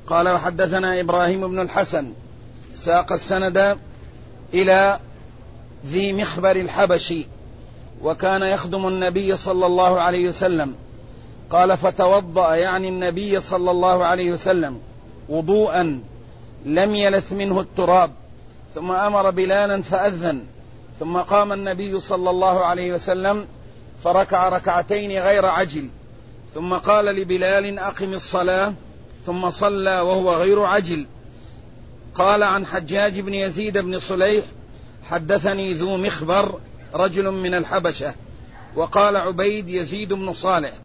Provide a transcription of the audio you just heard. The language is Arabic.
قال وحدثنا إبراهيم بن الحسن ساق السند إلى ذي مخبر الحبشي وكان يخدم النبي صلى الله عليه وسلم. قال فتوضأ يعني النبي صلى الله عليه وسلم وضوءا لم يلث منه التراب، ثم أمر بلالا فأذن، ثم قام النبي صلى الله عليه وسلم فركع ركعتين غير عجل، ثم قال لبلال أقم الصلاة، ثم صلى وهو غير عجل. قال عن حجاج بن يزيد بن صليح حدثني ذو مخبر رجل من الحبشة. وقال عبيد يزيد بن صالح